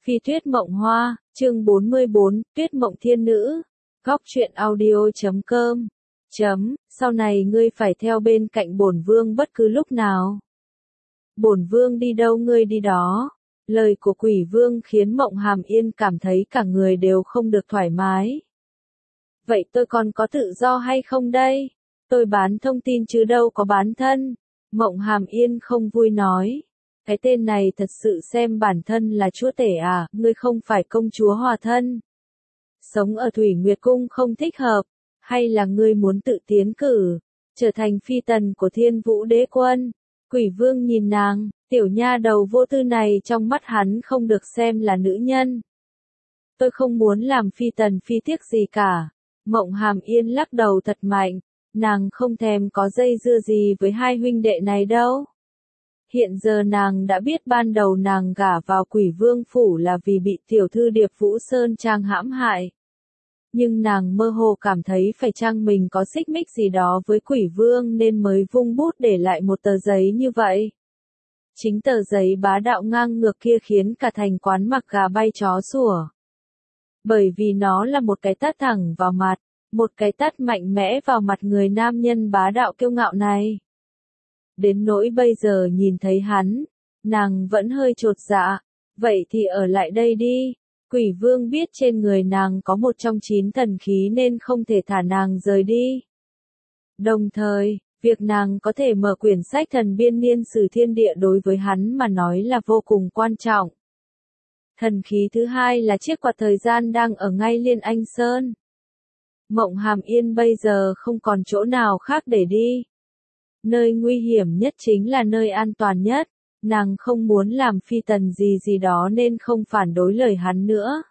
Phi Tuyết Mộng Hoa, chương 44, Tuyết Mộng Thiên Nữ. Góc truyện audio.com. Sau này ngươi phải theo bên cạnh bổn vương bất cứ lúc nào. Bổn vương đi đâu ngươi đi đó. Lời của Quỷ Vương khiến Mộng Hàm Yên cảm thấy cả người đều không được thoải mái. Vậy tôi còn có tự do hay không đây? Tôi bán thông tin chứ đâu có bán thân. Mộng Hàm Yên không vui nói. Cái tên này thật sự xem bản thân là chúa tể à, ngươi không phải công chúa hòa thân. Sống ở Thủy Nguyệt Cung không thích hợp, hay là ngươi muốn tự tiến cử, trở thành phi tần của Thiên Vũ Đế Quân? Quỷ Vương nhìn nàng, tiểu nha đầu vô tư này trong mắt hắn không được xem là nữ nhân. Tôi không muốn làm phi tần phi tiếc gì cả. Mộng Hàm Yên lắc đầu thật mạnh, nàng không thèm có dây dưa gì với hai huynh đệ này đâu. Hiện giờ nàng đã biết ban đầu nàng gả vào Quỷ Vương phủ là vì bị tiểu thư Điệp Vũ Sơn Trang hãm hại. Nhưng nàng mơ hồ cảm thấy phải chăng mình có xích mích gì đó với Quỷ Vương nên mới vung bút để lại một tờ giấy như vậy. Chính tờ giấy bá đạo ngang ngược kia khiến cả thành quán mặc gà bay chó sủa. Bởi vì nó là một cái tát thẳng vào mặt, một cái tát mạnh mẽ vào mặt người nam nhân bá đạo kiêu ngạo này. Đến nỗi bây giờ nhìn thấy hắn, nàng vẫn hơi chột dạ, vậy thì ở lại đây đi. Quỷ Vương biết trên người nàng có một trong 9 thần khí nên không thể thả nàng rời đi. Đồng thời, việc nàng có thể mở quyển sách thần biên niên sử thiên địa đối với hắn mà nói là vô cùng quan trọng. Thần khí thứ hai là chiếc quạt thời gian đang ở ngay Liên Anh Sơn. Mộng Hàm Yên bây giờ không còn chỗ nào khác để đi. Nơi nguy hiểm nhất chính là nơi an toàn nhất, nàng không muốn làm phi tần gì đó nên không phản đối lời hắn nữa.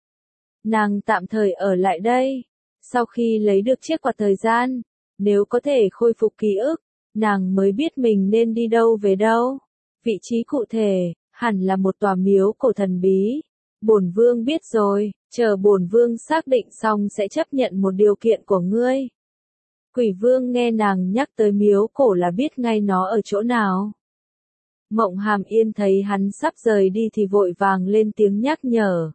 Nàng tạm thời ở lại đây, sau khi lấy được chiếc quạt thời gian, nếu có thể khôi phục ký ức, nàng mới biết mình nên đi đâu về đâu. Vị trí cụ thể, hẳn là một tòa miếu cổ thần bí. Bổn vương biết rồi, chờ bổn vương xác định xong sẽ chấp nhận một điều kiện của ngươi. Quỷ Vương nghe nàng nhắc tới miếu cổ là biết ngay nó ở chỗ nào. Mộng Hàm Yên thấy hắn sắp rời đi thì vội vàng lên tiếng nhắc nhở.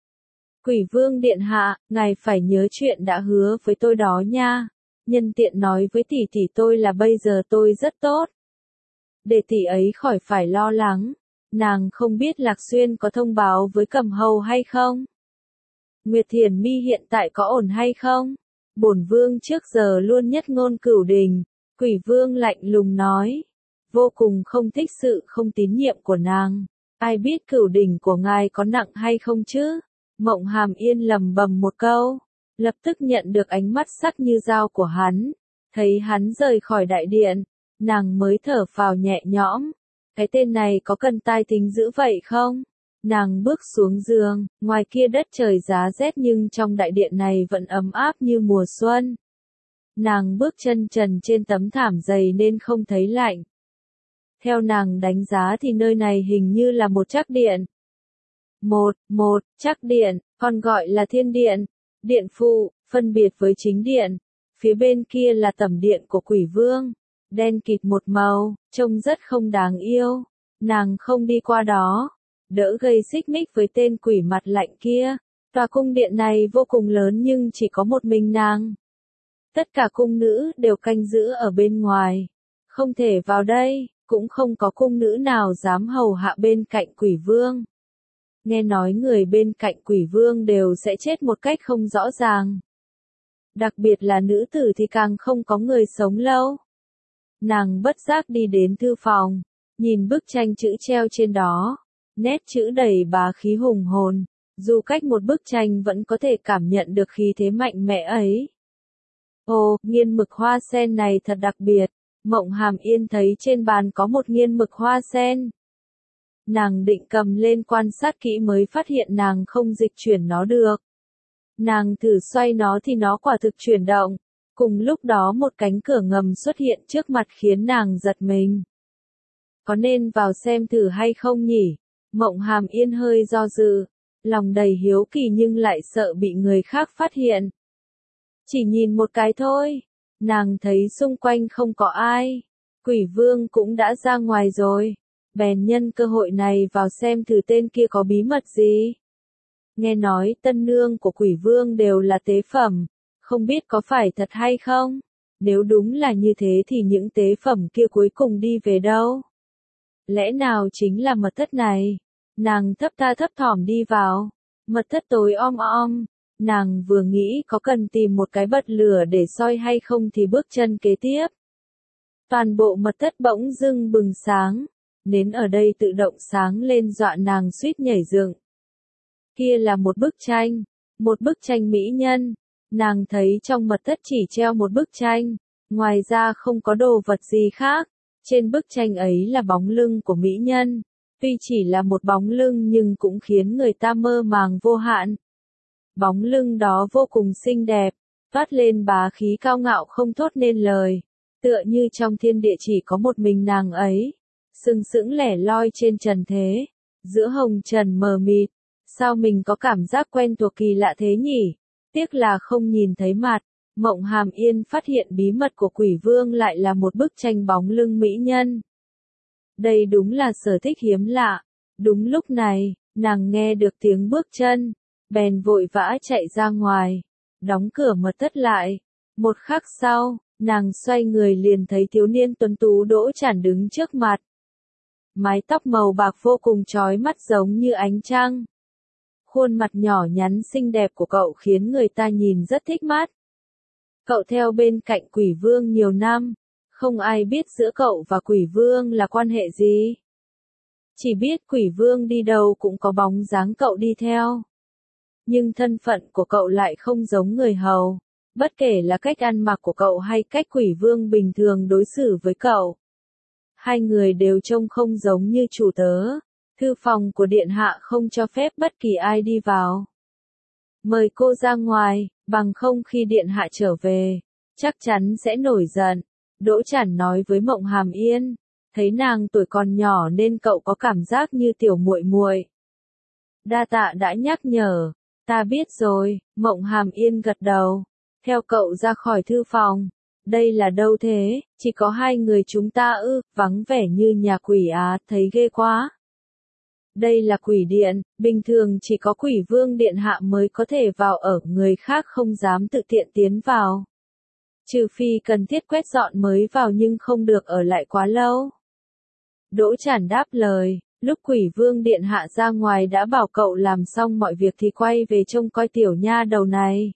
Quỷ Vương điện hạ, ngài phải nhớ chuyện đã hứa với tôi đó nha. Nhân tiện nói với tỷ tỷ tôi là bây giờ tôi rất tốt. Để tỷ ấy khỏi phải lo lắng. Nàng không biết Lạc Xuyên có thông báo với Cẩm Hầu hay không? Nguyệt Thiền Mi hiện tại có ổn hay không? Bổn vương trước giờ luôn nhất ngôn cửu đình. Quỷ Vương lạnh lùng nói. Vô cùng không thích sự không tín nhiệm của nàng. Ai biết cửu đình của ngài có nặng hay không chứ? Mộng Hàm Yên lầm bầm một câu. Lập tức nhận được ánh mắt sắc như dao của hắn. Thấy hắn rời khỏi đại điện. Nàng mới thở phào nhẹ nhõm. Cái tên này có cần tai tính dữ vậy không? Nàng bước xuống giường, ngoài kia đất trời giá rét nhưng trong đại điện này vẫn ấm áp như mùa xuân. Nàng bước chân trần trên tấm thảm dày nên không thấy lạnh. Theo nàng đánh giá thì nơi này hình như là một trắc điện. Một trắc điện, còn gọi là thiên điện, điện phụ, phân biệt với chính điện. Phía bên kia là tẩm điện của Quỷ Vương, đen kịt một màu, trông rất không đáng yêu. Nàng không đi qua đó, đỡ gây xích mích với tên quỷ mặt lạnh kia. Tòa cung điện này vô cùng lớn nhưng chỉ có một mình nàng. Tất cả cung nữ đều canh giữ ở bên ngoài, không thể vào đây, cũng không có cung nữ nào dám hầu hạ bên cạnh Quỷ Vương. Nghe nói người bên cạnh Quỷ Vương đều sẽ chết một cách không rõ ràng. Đặc biệt là nữ tử thì càng không có người sống lâu. Nàng bất giác đi đến thư phòng, nhìn bức tranh chữ treo trên đó. Nét chữ đầy bá khí hùng hồn, dù cách một bức tranh vẫn có thể cảm nhận được khí thế mạnh mẽ ấy. Ồ, nghiên mực hoa sen này thật đặc biệt. Mộng Hàm Yên thấy trên bàn có một nghiên mực hoa sen. Nàng định cầm lên quan sát kỹ mới phát hiện nàng không dịch chuyển nó được. Nàng thử xoay nó thì nó quả thực chuyển động. Cùng lúc đó một cánh cửa ngầm xuất hiện trước mặt khiến nàng giật mình. Có nên vào xem thử hay không nhỉ? Mộng Hàm Yên hơi do dự, lòng đầy hiếu kỳ nhưng lại sợ bị người khác phát hiện. Chỉ nhìn một cái thôi, nàng thấy xung quanh không có ai. Quỷ Vương cũng đã ra ngoài rồi. bèn nhân cơ hội này vào xem thử tên kia có bí mật gì. Nghe nói tân nương của quỷ vương đều là tế phẩm, không biết có phải thật hay không? Nếu đúng là như thế thì những tế phẩm kia cuối cùng đi về đâu? Lẽ nào chính là mật thất này? Nàng thấp tha thấp thỏm đi vào. Mật thất tối om om. Nàng vừa nghĩ có cần tìm một cái bật lửa để soi hay không thì bước chân kế tiếp. Toàn bộ mật thất bỗng dưng bừng sáng. Nến ở đây tự động sáng lên dọa nàng suýt nhảy dựng. Kia là một bức tranh mỹ nhân. Nàng thấy trong mật thất chỉ treo một bức tranh, ngoài ra không có đồ vật gì khác. Trên bức tranh ấy là bóng lưng của mỹ nhân. Tuy chỉ là một bóng lưng nhưng cũng khiến người ta mơ màng vô hạn. Bóng lưng đó vô cùng xinh đẹp, toát lên bá khí cao ngạo không thốt nên lời. Tựa như trong thiên địa chỉ có một mình nàng ấy, sừng sững lẻ loi trên trần thế, giữa hồng trần mờ mịt. Sao mình có cảm giác quen thuộc kỳ lạ thế nhỉ? Tiếc là không nhìn thấy mặt. Mộng Hàm Yên phát hiện bí mật của quỷ vương lại là một bức tranh bóng lưng mỹ nhân. Đây đúng là sở thích hiếm lạ. Đúng lúc này, nàng nghe được tiếng bước chân, bèn vội vã chạy ra ngoài, đóng cửa mật thất lại. Một khắc sau, nàng xoay người liền thấy thiếu niên tuấn tú Đỗ Chản đứng trước mặt. Mái tóc màu bạc vô cùng chói mắt giống như ánh trăng. Khuôn mặt nhỏ nhắn xinh đẹp của cậu khiến người ta nhìn rất thích mắt. Cậu theo bên cạnh quỷ vương nhiều năm, không ai biết giữa cậu và quỷ vương là quan hệ gì. Chỉ biết quỷ vương đi đâu cũng có bóng dáng cậu đi theo. Nhưng thân phận của cậu lại không giống người hầu, bất kể là cách ăn mặc của cậu hay cách quỷ vương bình thường đối xử với cậu. Hai người đều trông không giống như chủ tớ. Thư phòng của điện hạ không cho phép bất kỳ ai đi vào. Mời cô ra ngoài, bằng không khi điện hạ trở về, chắc chắn sẽ nổi giận. Đỗ Chản nói với Mộng Hàm Yên, thấy nàng tuổi còn nhỏ nên cậu có cảm giác như tiểu muội muội. Đa tạ đã nhắc nhở, ta biết rồi. Mộng Hàm Yên gật đầu, theo cậu ra khỏi thư phòng. Đây là đâu thế? Chỉ có hai người chúng ta ư? Vắng vẻ như nhà quỷ á, thấy ghê quá. Đây là quỷ điện, bình thường chỉ có quỷ vương điện hạ mới có thể vào ở, người khác không dám tự tiện tiến vào. Trừ phi cần thiết quét dọn mới vào nhưng không được ở lại quá lâu. Đỗ Chản đáp lời, lúc quỷ vương điện hạ ra ngoài đã bảo cậu làm xong mọi việc thì quay về trông coi tiểu nha đầu này.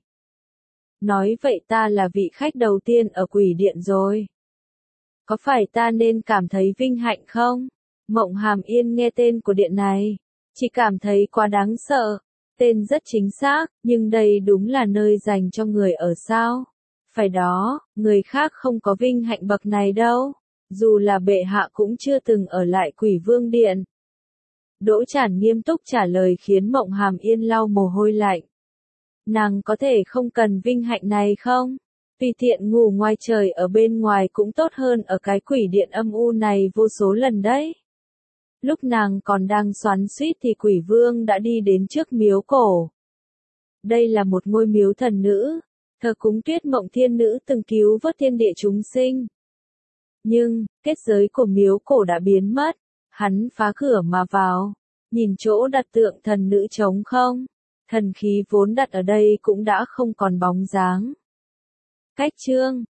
Nói vậy ta là vị khách đầu tiên ở quỷ điện rồi. Có phải ta nên cảm thấy vinh hạnh không? Mộng Hàm Yên nghe tên của điện này, chỉ cảm thấy quá đáng sợ. Tên rất chính xác, nhưng đây đúng là nơi dành cho người ở sao? Phải đó, người khác không có vinh hạnh bậc này đâu. Dù là bệ hạ cũng chưa từng ở lại quỷ vương điện. Đỗ Chản nghiêm túc trả lời khiến Mộng Hàm Yên lau mồ hôi lạnh. Nàng có thể không cần vinh hạnh này không? Tùy tiện ngủ ngoài trời ở bên ngoài cũng tốt hơn ở cái quỷ điện âm u này vô số lần đấy. Lúc nàng còn đang xoắn xuýt thì quỷ vương đã đi đến trước miếu cổ. Đây là một ngôi miếu thần nữ, thờ cúng Tuyết Mộng Thiên Nữ từng cứu vớt thiên địa chúng sinh. Nhưng, kết giới của miếu cổ đã biến mất, hắn phá cửa mà vào, nhìn chỗ đặt tượng thần nữ trống không, thần khí vốn đặt ở đây cũng đã không còn bóng dáng. Cách chương